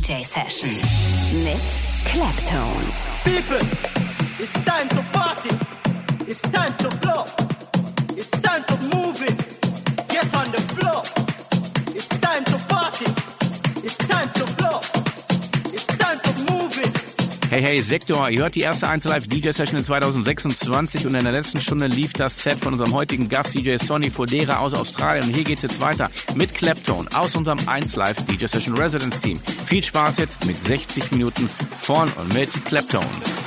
DJ Session mit Claptone. People, it's time to party. It's time to flow. It's time to move it. Get on the floor. It's time to party. It's time to flow. It's time to move it. Hey, hey, Sektor, ihr hört die erste 1 Live DJ Session in 2026 und in der letzten Stunde lief das Set von unserem heutigen Gast DJ Sonny Fodera aus Australien und hier geht's jetzt weiter mit Claptone aus unserem 1 Live DJ Session Residence Team. Viel Spaß jetzt mit 60 Minuten von und mit Claptone.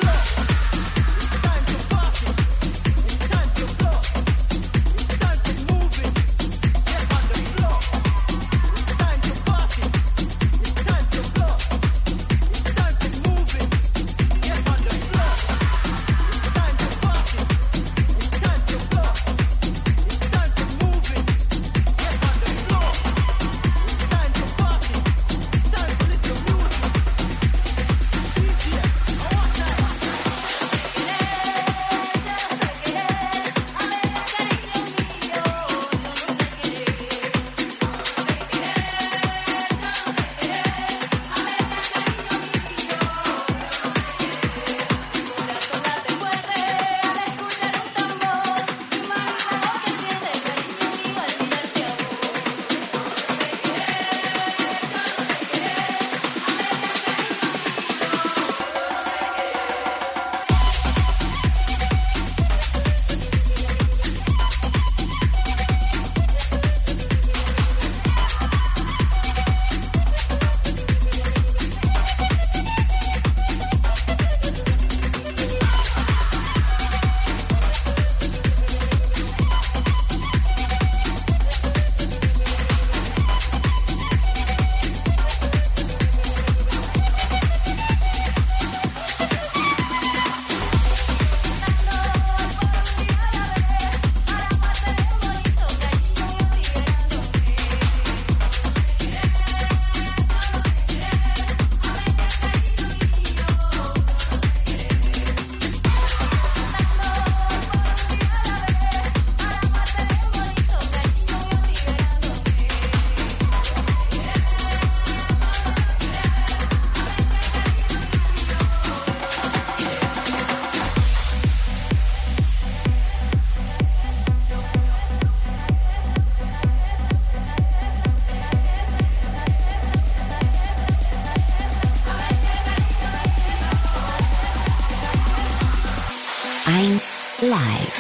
Live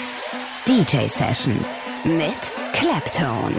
DJ Session mit Claptone.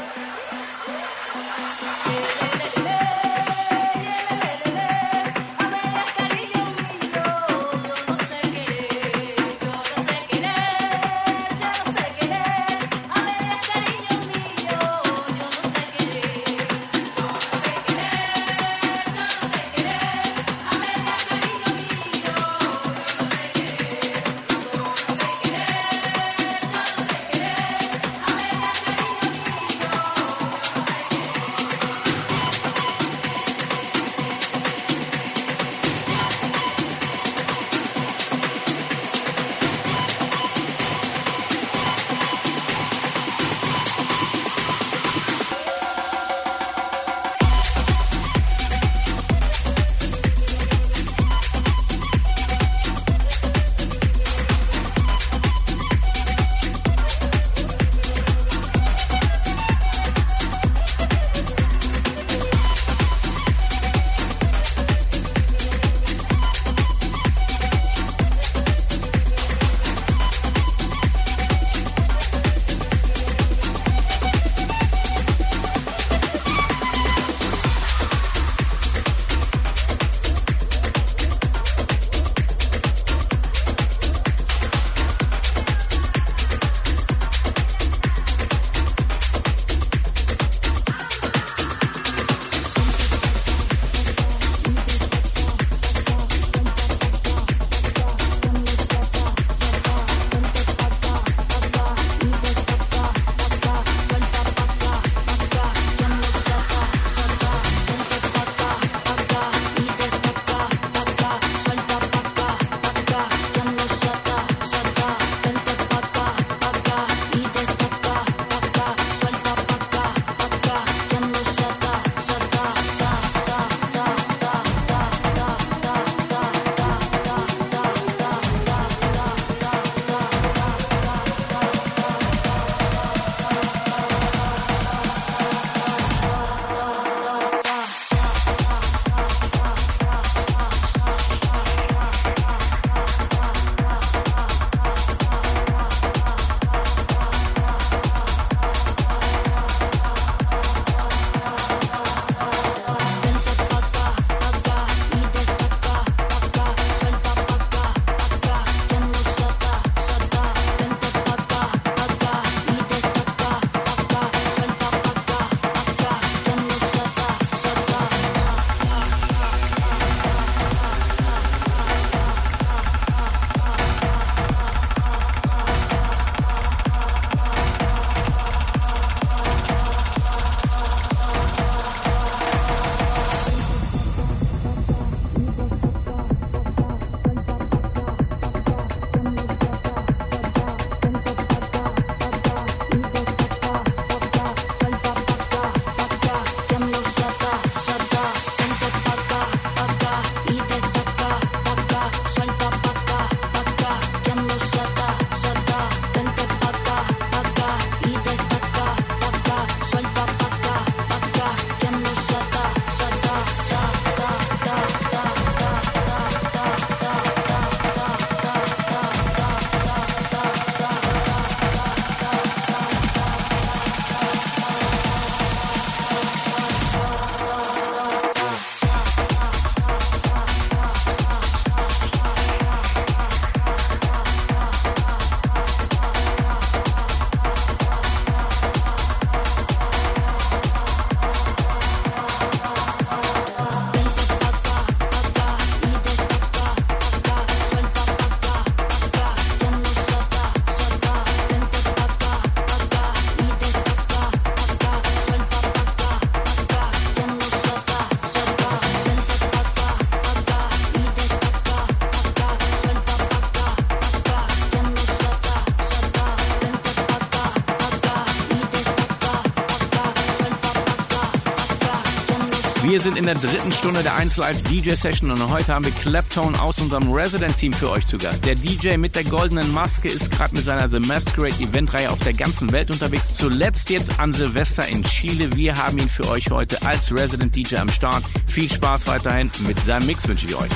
Wir sind in der dritten Stunde der 1 Live DJ Session und heute haben wir Claptone aus unserem Resident Team für euch zu Gast. Der DJ mit der goldenen Maske ist gerade mit seiner The Masquerade Eventreihe auf der ganzen Welt unterwegs. Zuletzt jetzt an Silvester in Chile. Wir haben ihn für euch heute als Resident DJ am Start. Viel Spaß weiterhin mit seinem Mix wünsche ich euch.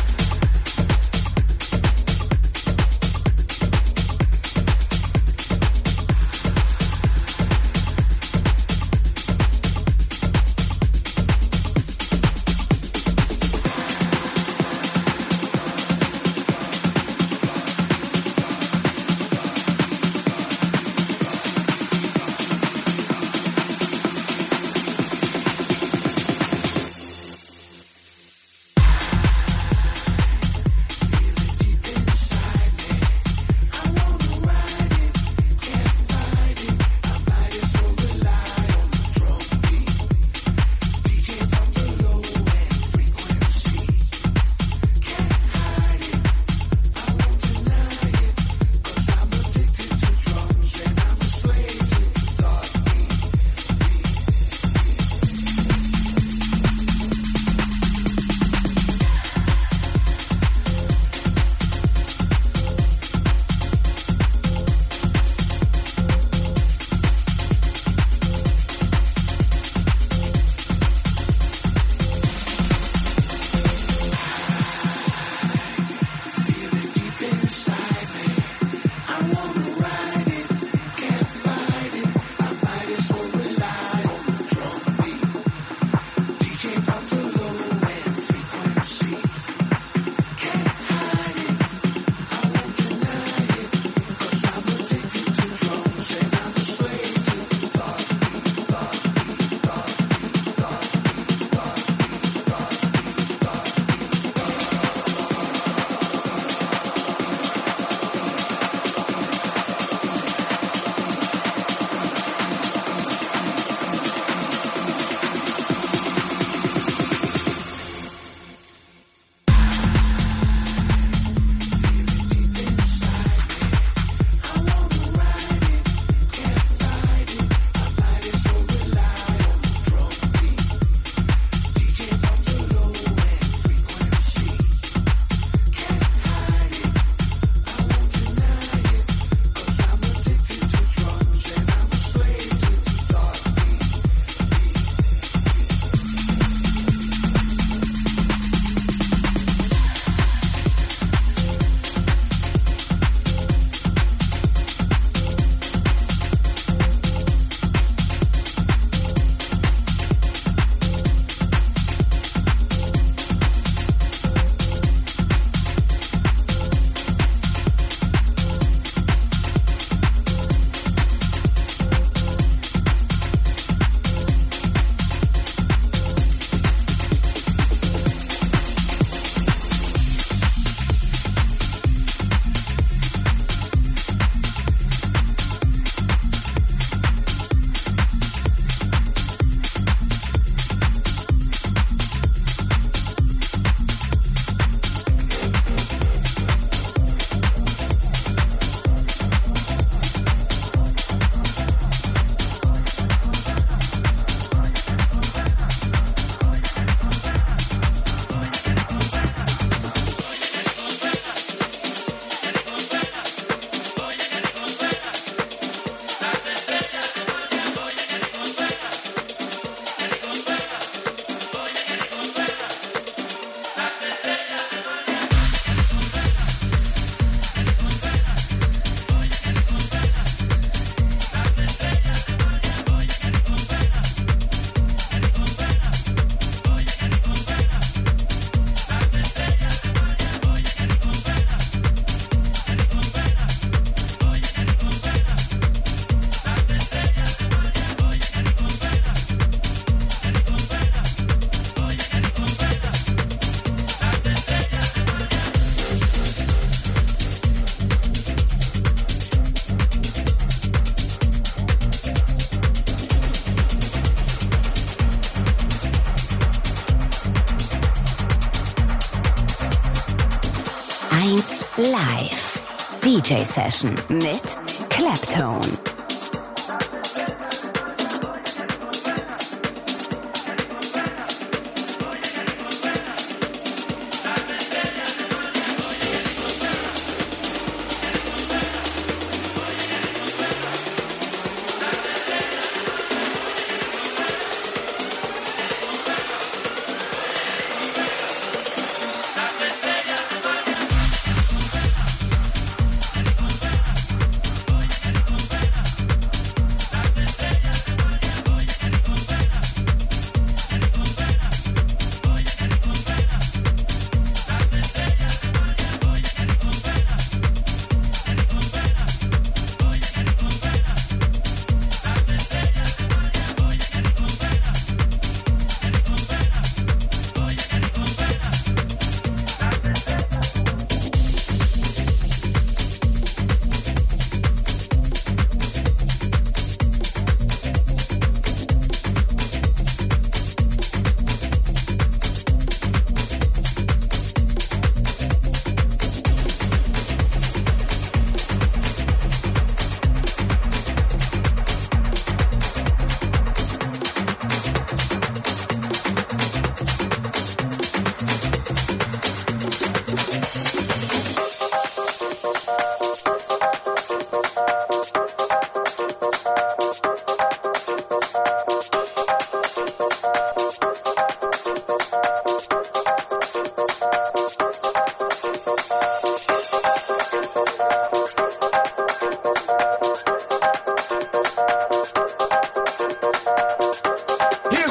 Live DJ Session mit Claptone.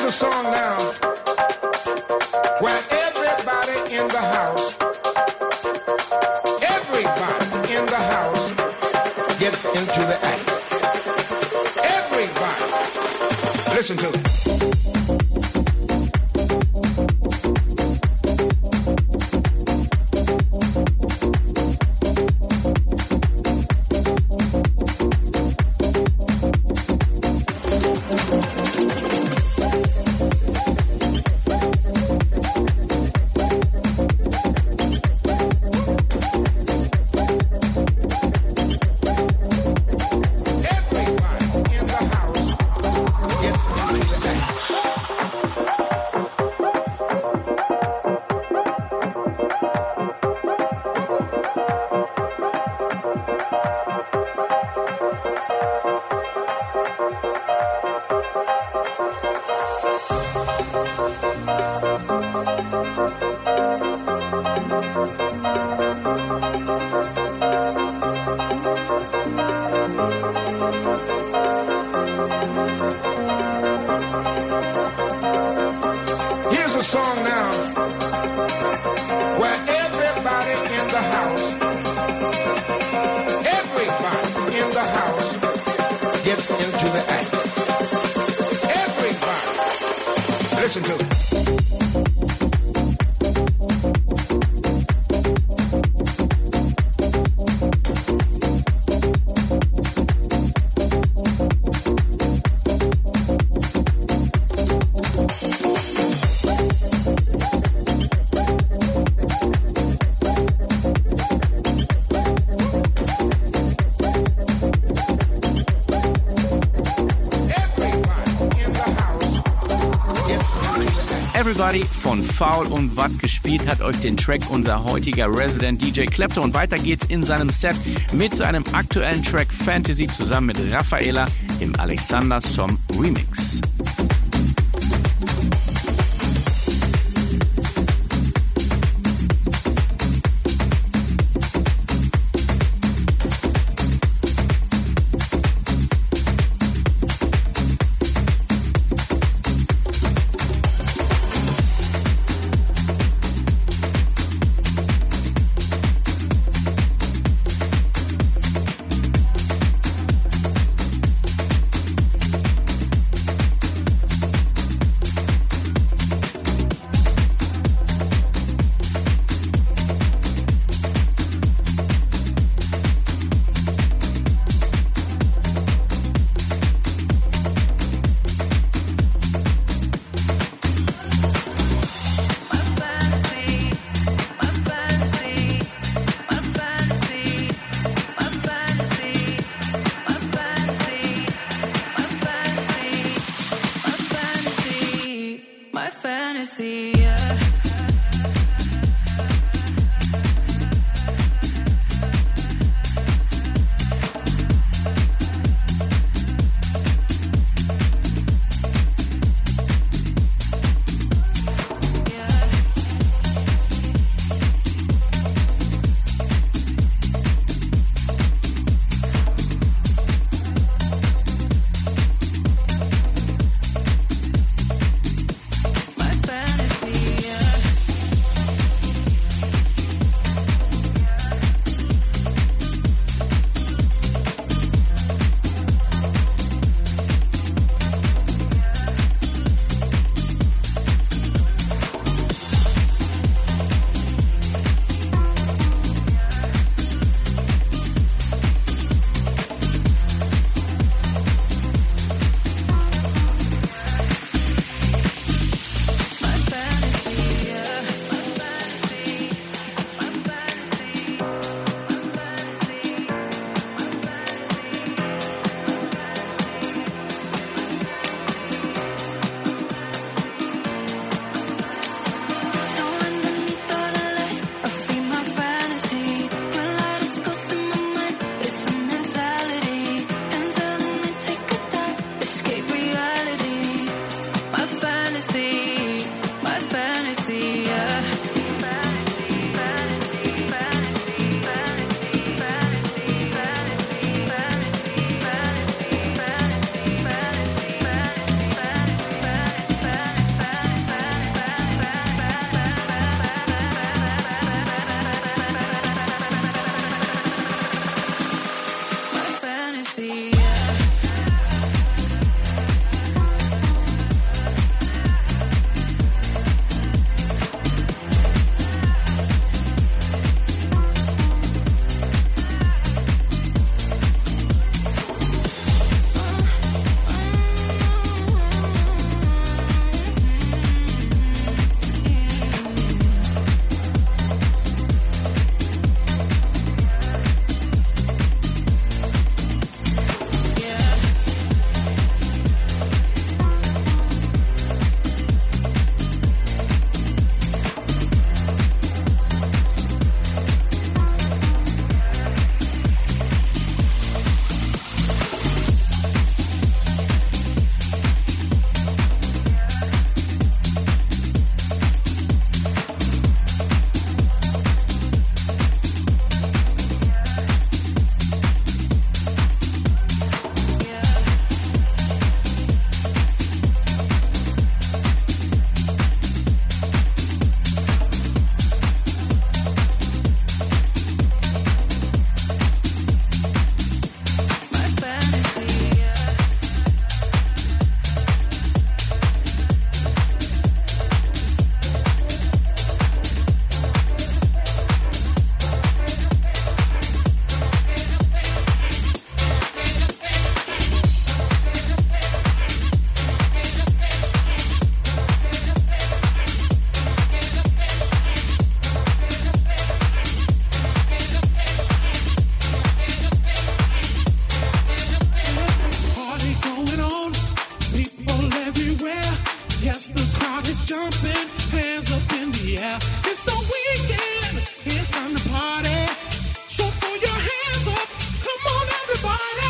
a song now where everybody in the house gets into the act. Everybody, listen to it. Listen to it. Everybody von Foul und Watt gespielt hat euch den Track unser heutiger Resident DJ Clapton. Und weiter geht's in seinem Set mit seinem aktuellen Track Fantasy zusammen mit Raffaella im Alexander Som Remix. My fantasy yeah. It's the weekend, it's time to party. So throw your hands up, come on everybody.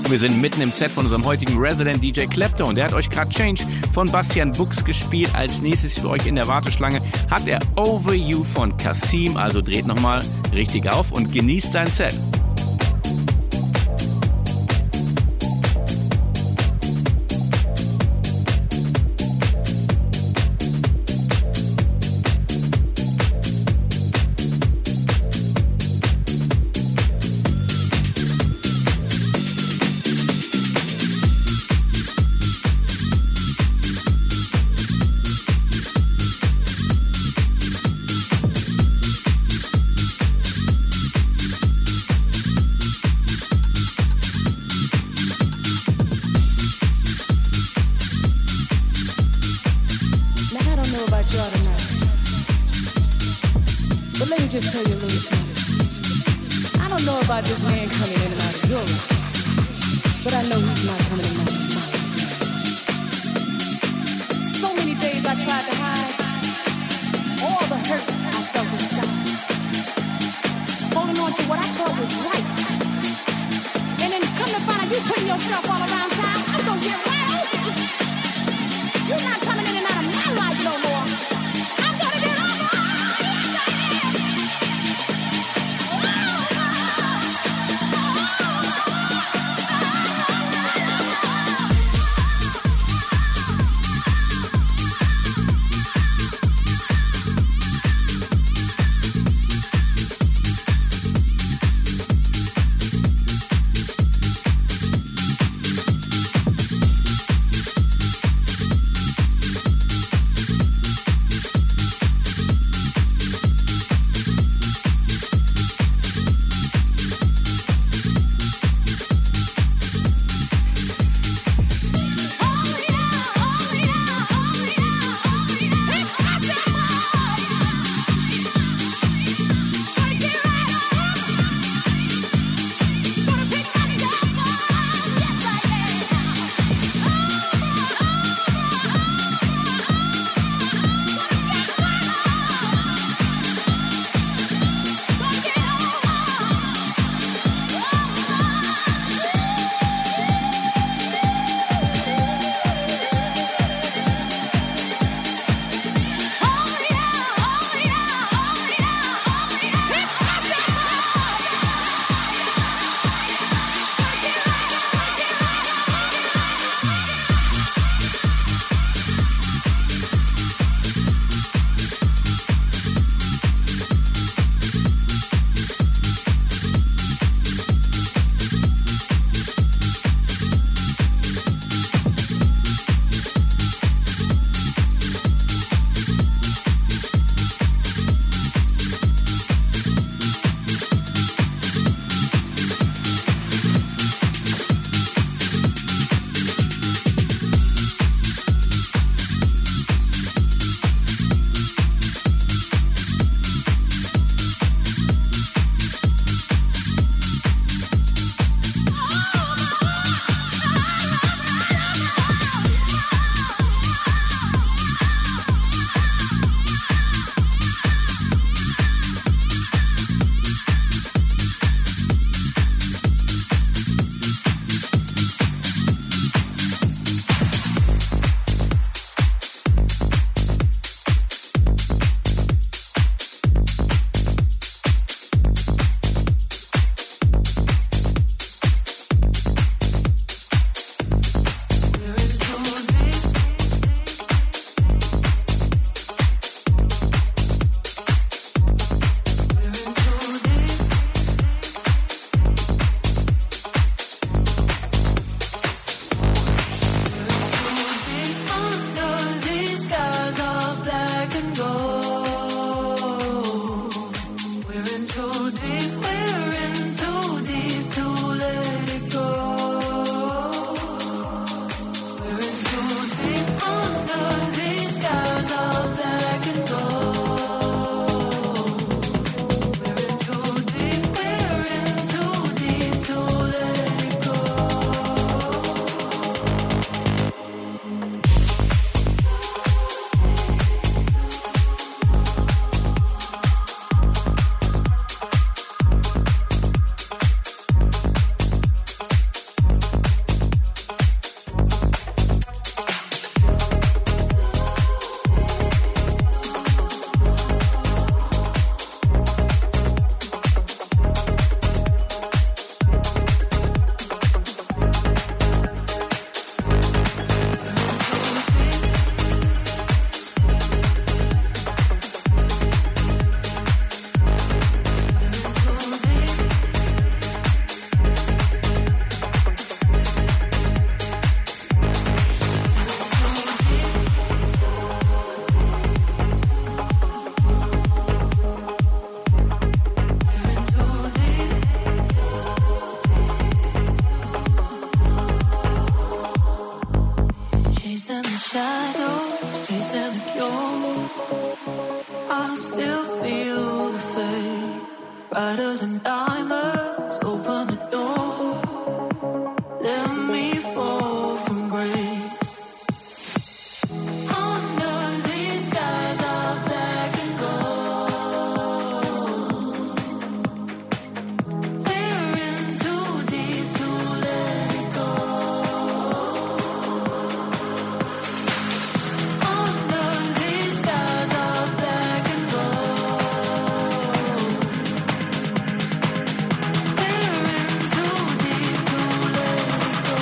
Und wir sind mitten im Set von unserem heutigen Resident DJ Clapton. Der hat euch gerade Change von Bastian Bux gespielt. Als nächstes für euch in der Warteschlange hat er Over You von Kasim. Also dreht nochmal richtig auf und genießt sein Set. shadows chasing the cure. I still feel the fade, brighter than diamonds. Open the door, let me fall from grace. Under these skies are black and gold. We're in too deep to let it go. Under these skies are black and gold. We're in too deep to let it go.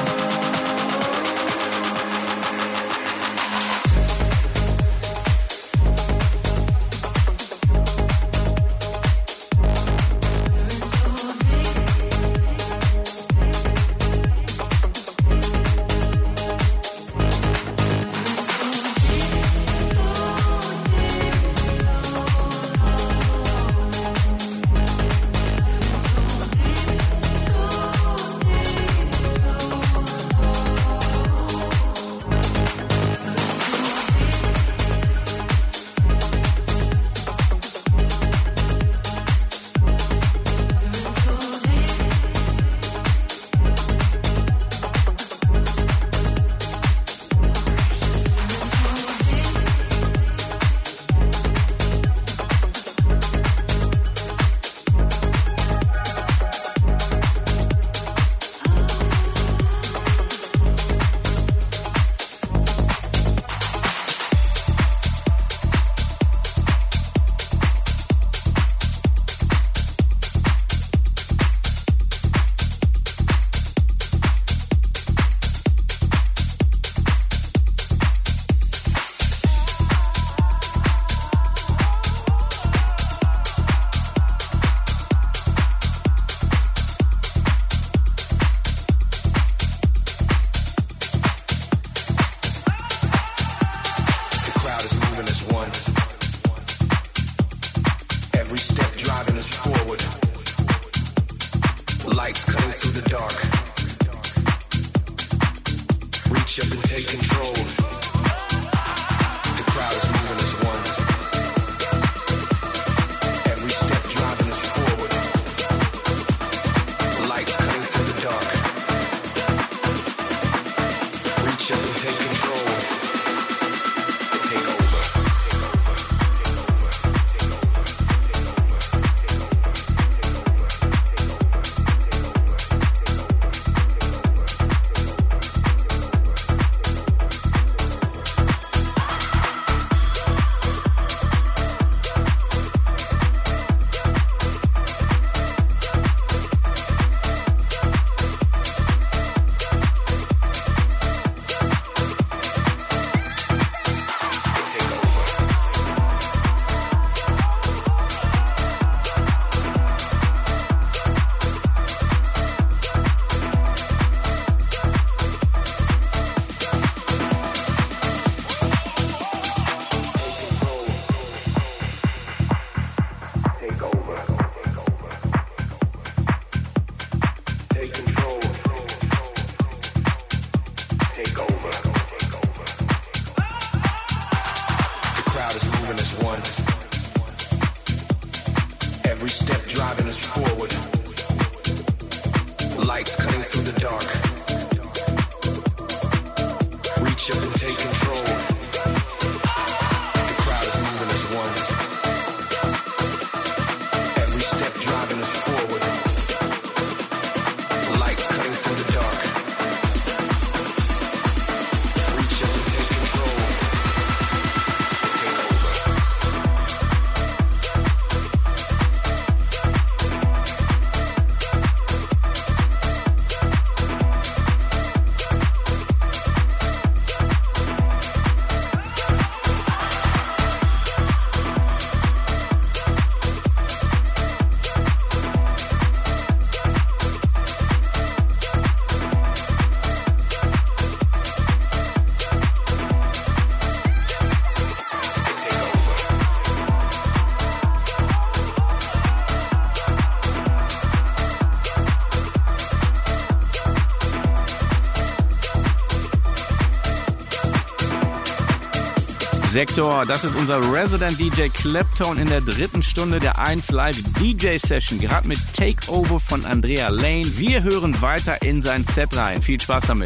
Sektor. Das ist unser Resident DJ Claptone in der 3. Stunde der 1 Live DJ Session. Gerade mit Takeover von Andrea Lane. Wir hören weiter in sein Set rein. Viel Spaß damit.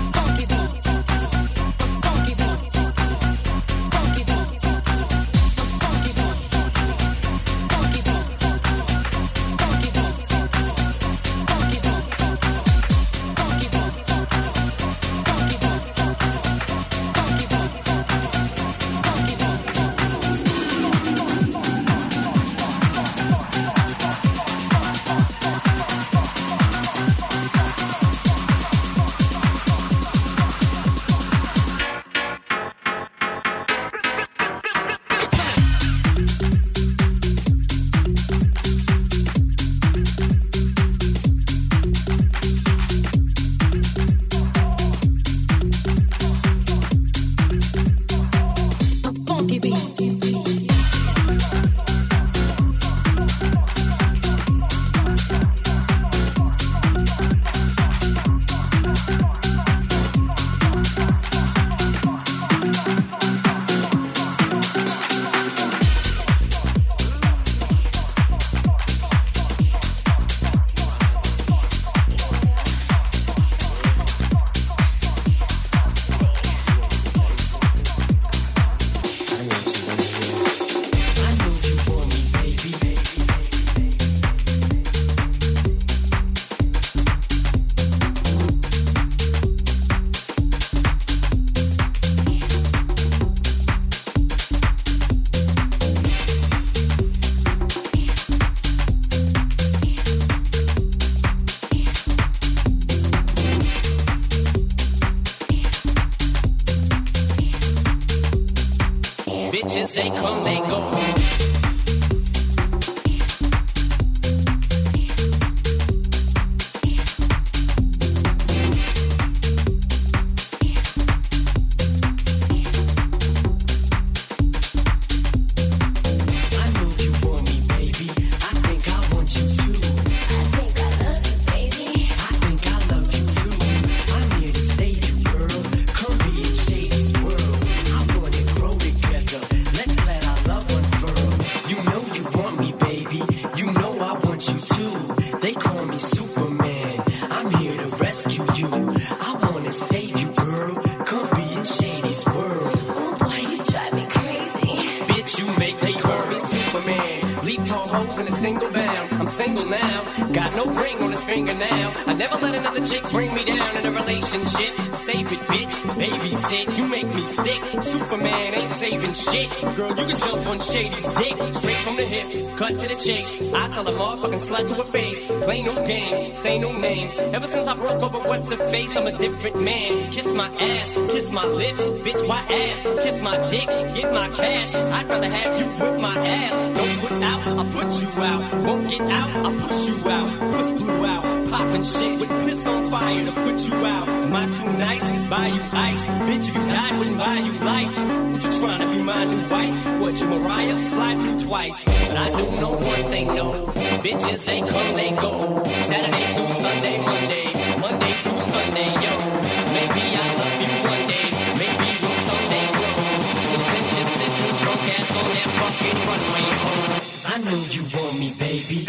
Bitches, they come, they go. Shit, girl, you can jump on Shady's dick straight from the hip, cut to the chase. I tell a motherfucking slut to her face, play no games, say no names. Ever since I broke over what's her face, I'm a different man. Kiss my ass, kiss my lips, bitch, why ass? Kiss my dick, get my cash. I'd rather have you whip my ass. Don't put out, I'll put you out. Won't get out, I'll push you out. Puss blew out, poppin' shit with piss on fire to put you out. Am I too nice? Buy you ice, bitch. If you died, wouldn't buy you life. What you tryna be my new wife? What you Mariah? Fly through twice. But I do know one thing, no. Bitches, they come, they go. Saturday through Sunday, Monday through Sunday, yo. Maybe I'll love you one day, maybe we'll someday grow. Till then, just sit your drunk ass on that fucking runway home. I know you want me, baby.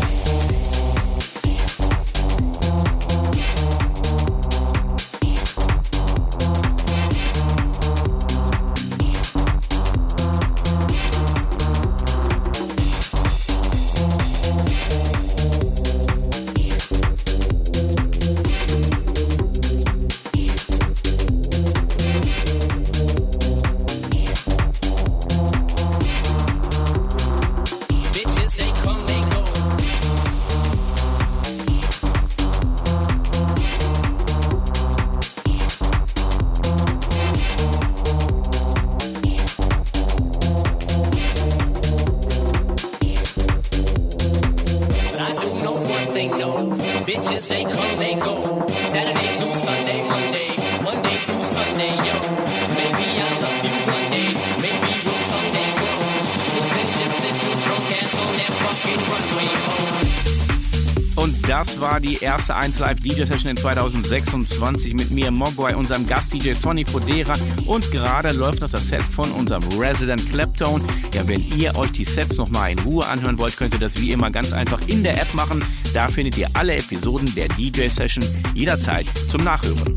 Bitches, they come, they go. Saturday through Sunday, Monday through Sunday, yo. Das war die erste 1Live DJ Session in 2026 mit mir, Mogwai, unserem Gast-DJ Sonny Fodera, und gerade läuft noch das Set von unserem Resident Claptone. Ja, wenn ihr euch die Sets nochmal in Ruhe anhören wollt, könnt ihr das wie immer ganz einfach in der App machen. Da findet ihr alle Episoden der DJ Session jederzeit zum Nachhören.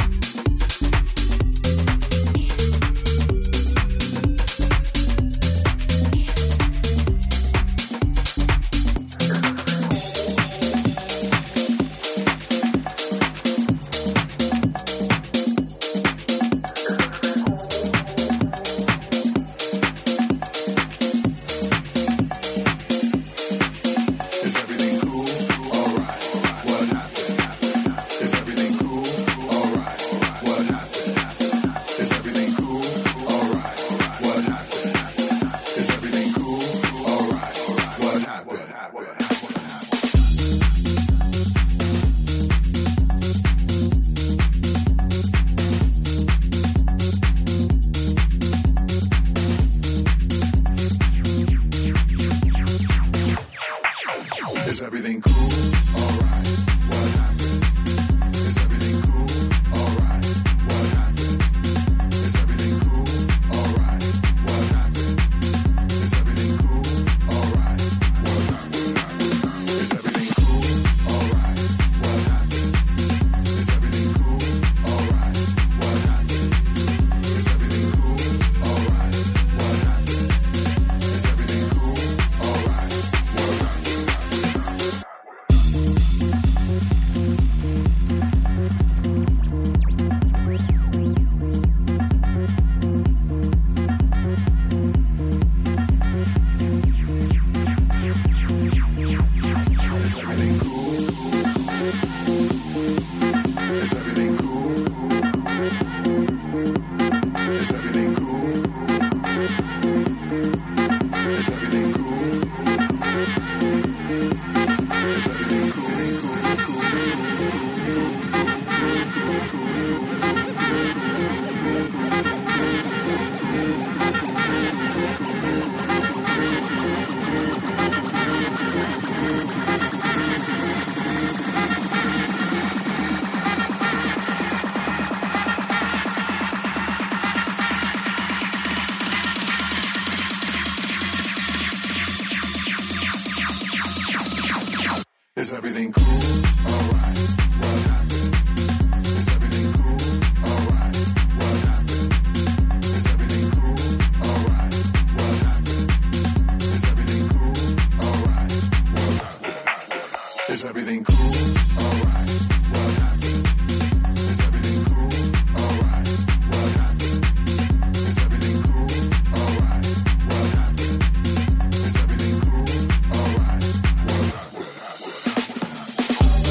Is everything cool? Alright. What happened? Is everything cool? Alright. What happened? Is everything cool? Alright. What happened? Is everything cool? Alright. What happened? Is everything cool? Alright. What happened? Is everything cool? Alright. What happened? Is everything cool? Alright. What happened? Is everything cool? Alright. What happened?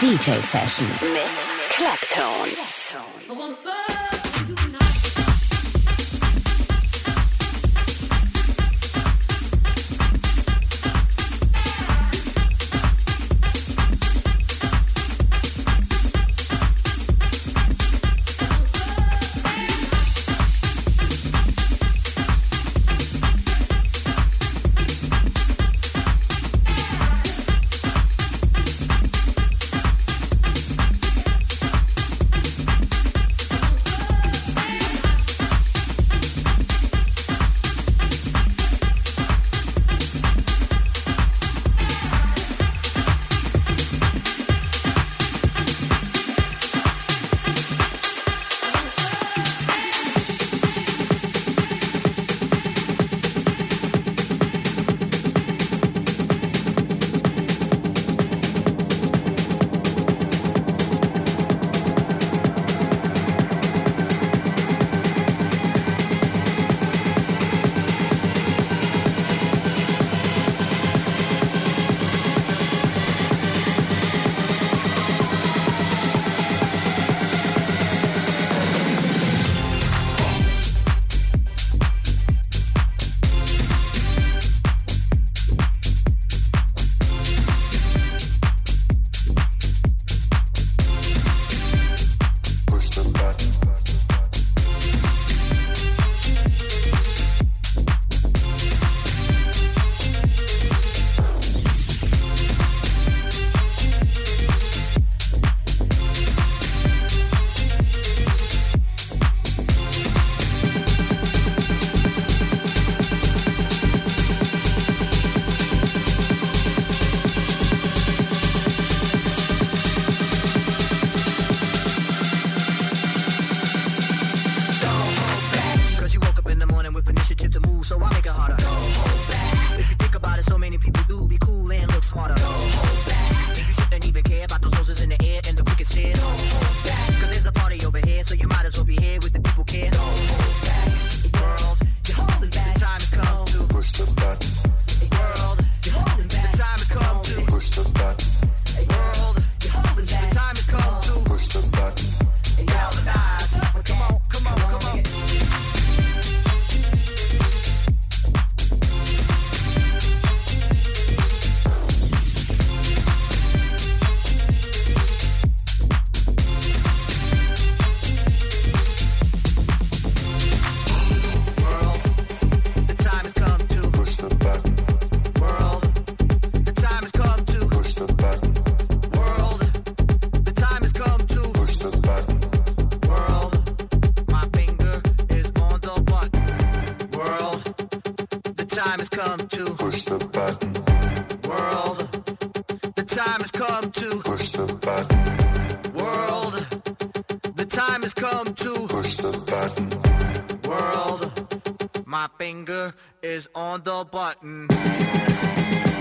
DJ Session mit Clapton. My finger is on the button.